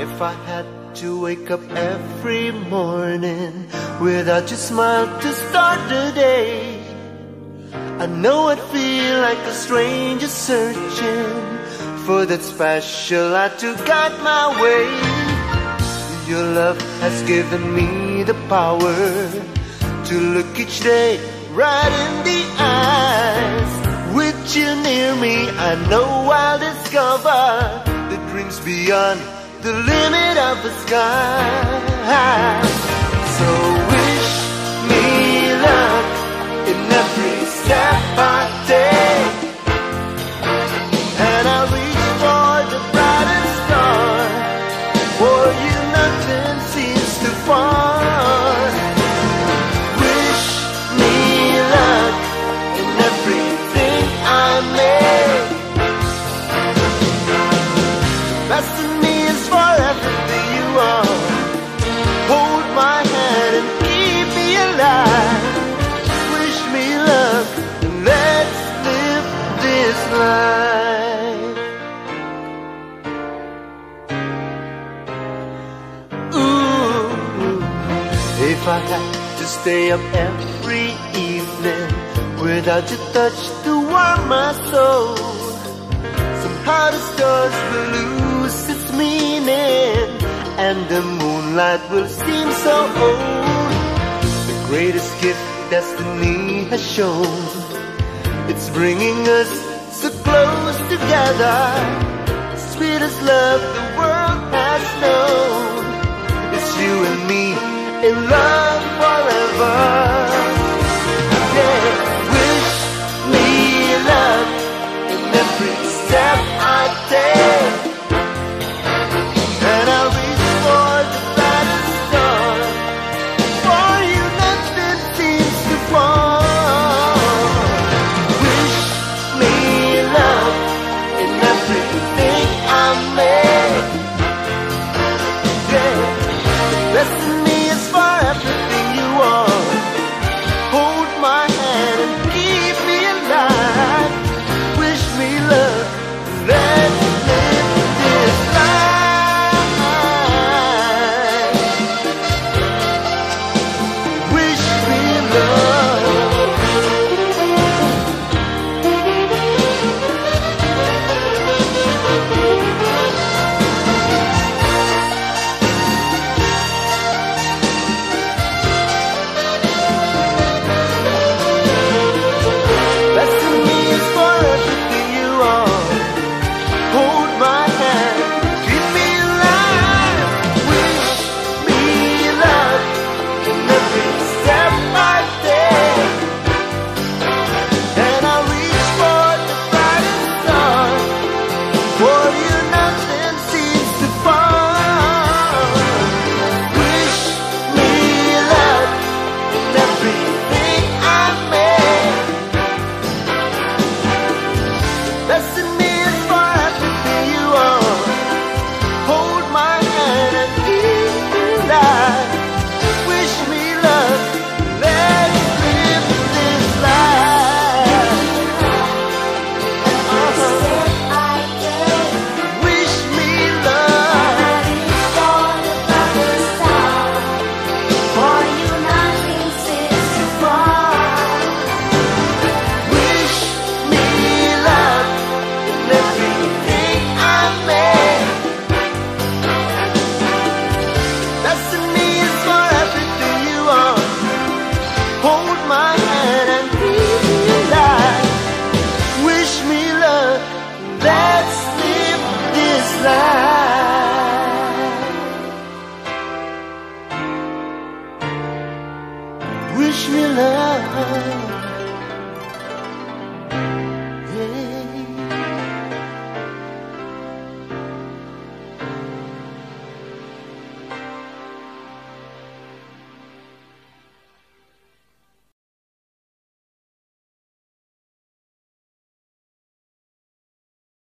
If I had to wake up every morning without your smile to start the day, I know I'd feel like a stranger searching for that special light to guide my way. Your love has given me the power to look each day right in the eyes. With you near me, I know I'll discover the dreams beyond the limit of the sky. So wish me luck in every step I take, and I'll reach for the brightest star. For you nothing seems too far. Wish me luck in everything I make. Best in me is for everything you are. Hold my hand and keep me alive. Wish me luck and let's live this life. Ooh, if I had to stay up every evening without your touch to warm my soul, somehow the stars will lose its meaning and the moonlight will seem so old. The greatest gift destiny has shown, it's bringing us so close together. The sweetest love the world has known, it's you and me in love forever. Yeah, wish me luck in every step I take, and I'll reach for the brightest star. For you nothing seems too far. Wish me luck in everything I make. Yeah, the best in me is for everything you are. Hold my hand and keep me alive. Wish me luck, let's live this life. Wish me luck. Best in me is for everything you are. Hold my hand, keep me alive. Wish me luck in every step I take, and I'll reach for the brightest star. For you nothing seems too far. Wish me luck in everything I make. Best in me is for everything you are. Hold my hand and keep me alive. Wish me luck, let's live this life. Wish me luck. Wish me luck in everything I make. Best in me is for everything you are. Hold my hand and keep me alive. Wish me luck, let's live this life. Wish me luck.